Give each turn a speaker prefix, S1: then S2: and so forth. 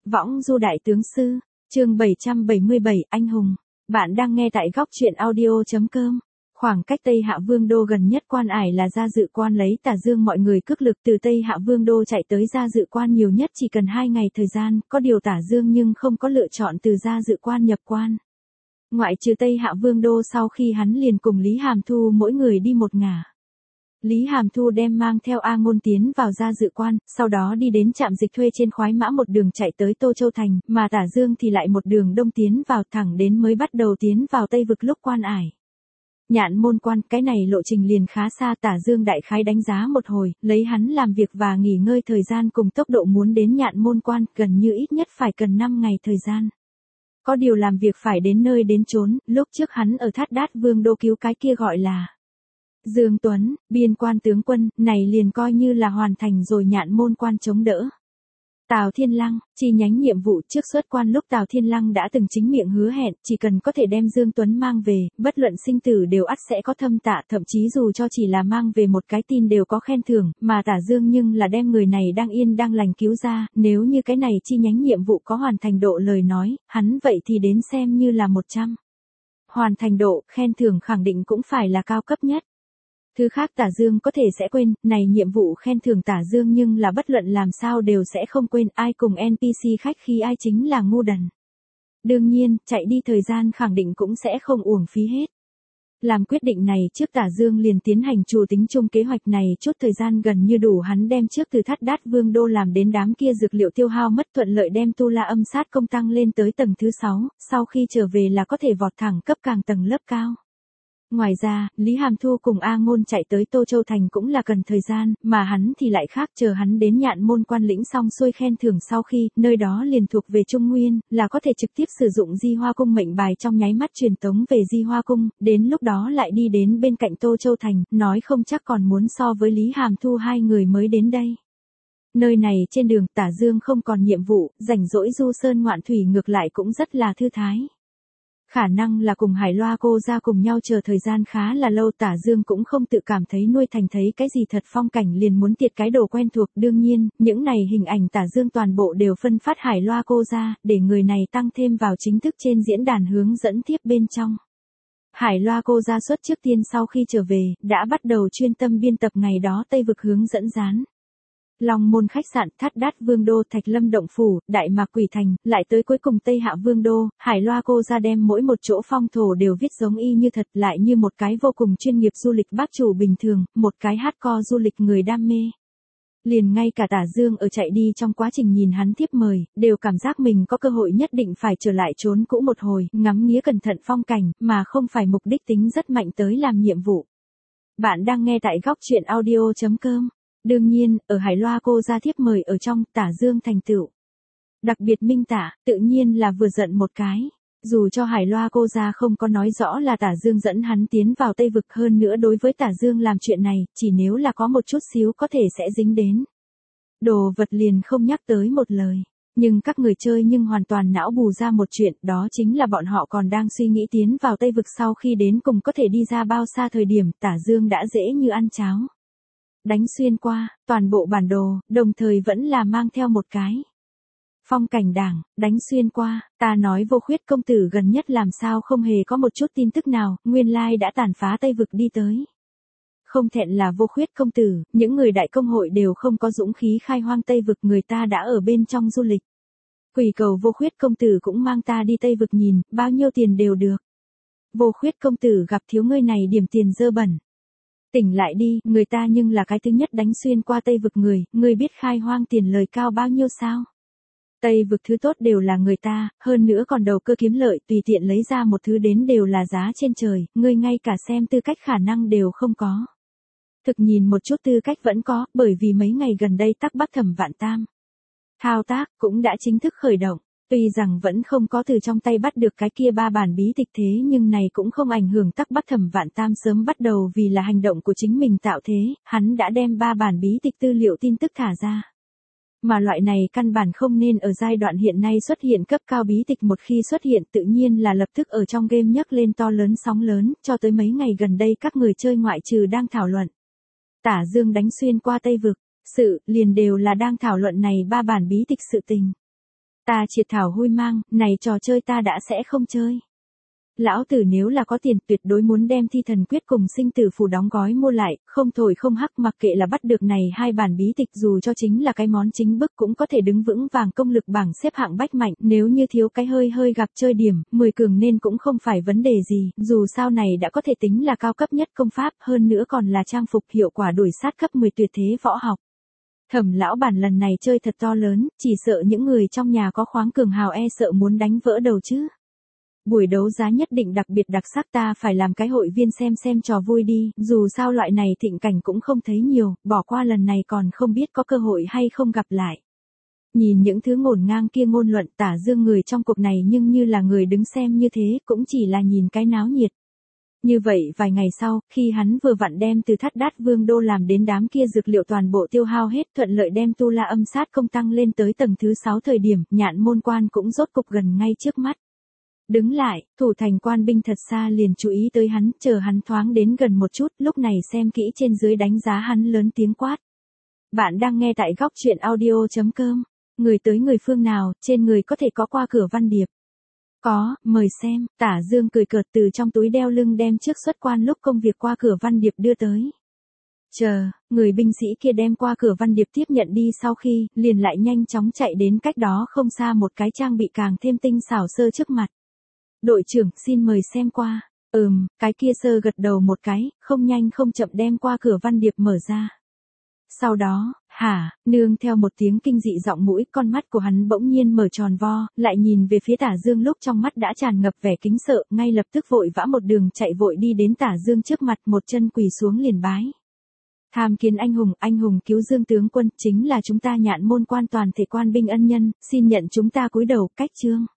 S1: Võng du đại tướng sư, chương 777, anh hùng. Bạn đang nghe tại góc truyện audio.com. Khoảng cách Tây Hạ Vương đô gần nhất Quan Ải là Gia Dự Quan lấy Tả Dương, mọi người cước lực từ Tây Hạ Vương đô chạy tới Gia Dự Quan nhiều nhất chỉ cần 2 ngày thời gian, có điều Tả Dương nhưng không có lựa chọn từ Gia Dự Quan nhập quan. Ngoại trừ Tây Hạ Vương đô, sau khi hắn liền cùng Lý Hàm Thu mỗi người đi một ngả. Lý Hàm Thu đem mang theo A Ngôn tiến vào Gia Dự Quan, sau đó đi đến trạm dịch thuê trên khoái mã một đường chạy tới Tô Châu Thành, mà Tả Dương thì lại một đường đông tiến vào thẳng đến mới bắt đầu tiến vào Tây Vực lúc Quan Ải. Nhạn Môn Quan, cái này lộ trình liền khá xa, Tả Dương đại khái đánh giá một hồi, lấy hắn làm việc và nghỉ ngơi thời gian cùng tốc độ muốn đến Nhạn Môn Quan, gần như ít nhất phải cần 5 ngày thời gian. Có điều làm việc phải đến nơi đến chốn, lúc trước hắn ở Thát Đát Vương đô cứu cái kia gọi là Dương Tuấn, biên quan tướng quân, này liền coi như là hoàn thành rồi Nhạn Môn Quan chống đỡ. Tào Thiên Lăng, chi nhánh nhiệm vụ trước xuất quan lúc Tào Thiên Lăng đã từng chính miệng hứa hẹn, chỉ cần có thể đem Dương Tuấn mang về, bất luận sinh tử đều ắt sẽ có thâm tạ, thậm chí dù cho chỉ là mang về một cái tin đều có khen thưởng, mà Tả Dương nhưng là đem người này đang yên đang lành cứu ra, nếu như cái này chi nhánh nhiệm vụ có hoàn thành độ lời nói, hắn vậy thì đến xem như là 100. Hoàn thành độ, khen thưởng khẳng định cũng phải là cao cấp nhất. Thứ khác Tả Dương có thể sẽ quên, này nhiệm vụ khen thưởng Tả Dương nhưng là bất luận làm sao đều sẽ không quên, ai cùng NPC khách khí ai chính là ngu đần. Đương nhiên, chạy đi thời gian khẳng định cũng sẽ không uổng phí hết. Làm quyết định này trước Tả Dương liền tiến hành chủ tính chung kế hoạch này, chút thời gian gần như đủ hắn đem trước từ Thát Đát Vương đô làm đến đám kia dược liệu tiêu hao mất, thuận lợi đem Tu La âm sát công tăng lên tới tầng thứ 6, sau khi trở về là có thể vọt thẳng cấp càng tầng lớp cao. Ngoài ra, Lý Hàm Thu cùng A Ngôn chạy tới Tô Châu Thành cũng là cần thời gian, mà hắn thì lại khác, chờ hắn đến Nhạn Môn Quan lĩnh xong xuôi khen thưởng sau khi, nơi đó liền thuộc về Trung Nguyên, là có thể trực tiếp sử dụng Di Hoa Cung mệnh bài trong nháy mắt truyền tống về Di Hoa Cung, đến lúc đó lại đi đến bên cạnh Tô Châu Thành, nói không chắc còn muốn so với Lý Hàm Thu hai người mới đến đây. Nơi này trên đường Tả Dương không còn nhiệm vụ, rảnh rỗi du sơn ngoạn thủy ngược lại cũng rất là thư thái. Khả năng là cùng Hải Loa cô ra cùng nhau chờ thời gian khá là lâu, Tả Dương cũng không tự cảm thấy nuôi thành thấy cái gì thật phong cảnh liền muốn tiệt cái đồ quen thuộc, đương nhiên, những này hình ảnh Tả Dương toàn bộ đều phân phát Hải Loa cô ra, để người này tăng thêm vào chính thức trên diễn đàn hướng dẫn tiếp bên trong. Hải Loa cô ra xuất trước tiên sau khi trở về, đã bắt đầu chuyên tâm biên tập ngày đó Tây Vực hướng dẫn dán. Long Môn khách sạn, Thát Đát Vương đô, Thạch Lâm động phủ, Đại Mạc Quỷ thành, lại tới cuối cùng Tây Hạ Vương đô, Hải Loa cô ra đem mỗi một chỗ phong thổ đều viết giống y như thật, lại như một cái vô cùng chuyên nghiệp du lịch bác chủ bình thường, một cái hardcore du lịch người đam mê. Liền ngay cả Tả Dương ở chạy đi trong quá trình nhìn hắn thiếp mời, đều cảm giác mình có cơ hội nhất định phải trở lại trốn cũ một hồi, ngắm nghía cẩn thận phong cảnh, mà không phải mục đích tính rất mạnh tới làm nhiệm vụ. Bạn đang nghe tại góc truyện audio.com. Đương nhiên, ở Hải Loa cô ra thiếp mời ở trong, Tả Dương thành tựu đặc biệt minh tả, tự nhiên là vừa giận một cái. Dù cho Hải Loa cô ra không có nói rõ là Tả Dương dẫn hắn tiến vào Tây Vực, hơn nữa đối với Tả Dương làm chuyện này, chỉ nếu là có một chút xíu có thể sẽ dính đến đồ vật liền không nhắc tới một lời. Nhưng các người chơi nhưng hoàn toàn não bù ra một chuyện, đó chính là bọn họ còn đang suy nghĩ tiến vào Tây Vực sau khi đến cùng có thể đi ra bao xa thời điểm, Tả Dương đã dễ như ăn cháo đánh xuyên qua toàn bộ bản đồ, đồng thời vẫn là mang theo một cái phong cảnh đảng, đánh xuyên qua, ta nói Vô Khuyết công tử gần nhất làm sao không hề có một chút tin tức nào, nguyên lai đã tàn phá Tây Vực đi tới. Không thẹn là Vô Khuyết công tử, những người đại công hội đều không có dũng khí khai hoang Tây Vực, người ta đã ở bên trong du lịch. Quỷ cầu Vô Khuyết công tử cũng mang ta đi Tây Vực nhìn, bao nhiêu tiền đều được. Vô Khuyết công tử gặp thiếu ngươi này điểm tiền dơ bẩn. Tỉnh lại đi, người ta nhưng là cái thứ nhất đánh xuyên qua Tây Vực người, ngươi biết khai hoang tiền lời cao bao nhiêu sao? Tây Vực thứ tốt đều là người ta, hơn nữa còn đầu cơ kiếm lợi, tùy tiện lấy ra một thứ đến đều là giá trên trời, ngươi ngay cả xem tư cách khả năng đều không có. Thực nhìn một chút tư cách vẫn có, bởi vì mấy ngày gần đây Tắc Bắc Thẩm Vạn Tam thao tác cũng đã chính thức khởi động. Tuy rằng vẫn không có từ trong tay bắt được cái kia 3 bản bí tịch, thế nhưng này cũng không ảnh hưởng Tắc Bắc Thẩm Vạn Tam sớm bắt đầu vì là hành động của chính mình tạo thế, hắn đã đem 3 bản bí tịch tư liệu tin tức thả ra. Mà loại này căn bản không nên ở giai đoạn hiện nay xuất hiện cấp cao bí tịch, một khi xuất hiện tự nhiên là lập tức ở trong game nhấc lên to lớn sóng lớn, cho tới mấy ngày gần đây các người chơi ngoại trừ đang thảo luận Tả Dương đánh xuyên qua Tây Vực, sự liền đều là đang thảo luận này 3 bản bí tịch sự tình. Ta triệt thảo hui mang, này trò chơi ta đã sẽ không chơi. Lão tử nếu là có tiền tuyệt đối muốn đem thi thần quyết cùng sinh tử phù đóng gói mua lại, không thổi không hắc, mặc kệ là bắt được này hai bản bí tịch dù cho chính là cái món chính bức cũng có thể đứng vững vàng công lực bảng xếp hạng bách mạnh, nếu như thiếu cái hơi gặp chơi điểm, 10 cường nên cũng không phải vấn đề gì, dù sao này đã có thể tính là cao cấp nhất công pháp, hơn nữa còn là trang phục hiệu quả đuổi sát cấp 10 tuyệt thế võ học. Thẩm lão bản lần này chơi thật to lớn, chỉ sợ những người trong nhà có khoáng cường hào e sợ muốn đánh vỡ đầu chứ. Buổi đấu giá nhất định đặc biệt đặc sắc, ta phải làm cái hội viên xem trò vui đi, dù sao loại này thịnh cảnh cũng không thấy nhiều, bỏ qua lần này còn không biết có cơ hội hay không gặp lại. Nhìn những thứ ngổn ngang kia ngôn luận, Tả Dương người trong cuộc này nhưng như là người đứng xem như thế, cũng chỉ là nhìn cái náo nhiệt. Như vậy vài ngày sau, khi hắn vừa vặn đem từ Thắt Đát Vương đô làm đến đám kia dược liệu toàn bộ tiêu hao hết, thuận lợi đem tu la âm sát công tăng lên tới tầng thứ 6 thời điểm, Nhạn Môn Quan cũng rốt cục gần ngay trước mắt. Đứng lại, thủ thành quan binh thật xa liền chú ý tới hắn, chờ hắn thoáng đến gần một chút, lúc này xem kỹ trên dưới đánh giá hắn lớn tiếng quát. Bạn đang nghe tại góc truyện audio.com, người tới người phương nào, trên người có thể có qua cửa văn điệp. Có, mời xem, Tả Dương cười cợt từ trong túi đeo lưng đem trước xuất quan lúc công việc qua cửa văn điệp đưa tới. Chờ, người binh sĩ kia đem qua cửa văn điệp tiếp nhận đi sau khi, liền lại nhanh chóng chạy đến cách đó không xa một cái trang bị càng thêm tinh xảo sơ trước mặt. Đội trưởng, xin mời xem qua. Cái kia sơ gật đầu một cái, không nhanh không chậm đem qua cửa văn điệp mở ra. Sau đó, nương theo một tiếng kinh dị giọng mũi, con mắt của hắn bỗng nhiên mở tròn vo, lại nhìn về phía Tả Dương lúc trong mắt đã tràn ngập vẻ kính sợ, ngay lập tức vội vã một đường chạy vội đi đến Tả Dương trước mặt, một chân quỳ xuống liền bái. Tham kiến anh hùng cứu Dương tướng quân, chính là chúng ta Nhạn Môn Quan toàn thể quan binh ân nhân, xin nhận chúng ta cúi đầu, cách trương.